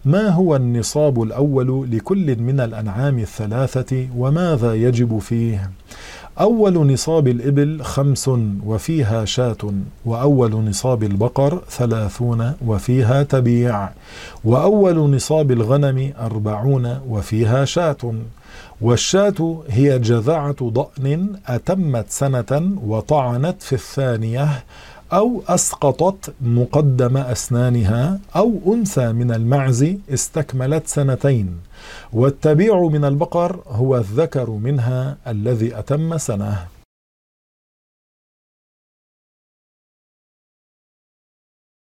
ما هو النصاب الأول لكل من الأنعام الثلاثة وماذا يجب فيه؟ أول نصاب الإبل 5 وفيها شاة، وأول نصاب البقر 30 وفيها تبيع، وأول نصاب الغنم 40 وفيها شاة. والشاة هي جذعة ضأن أتمت سنة وطعنت في الثانية، أو أسقطت مقدم أسنانها، أو أنثى من المعز استكملت 2. والتبيع من البقر هو الذكر منها الذي أتم سنة.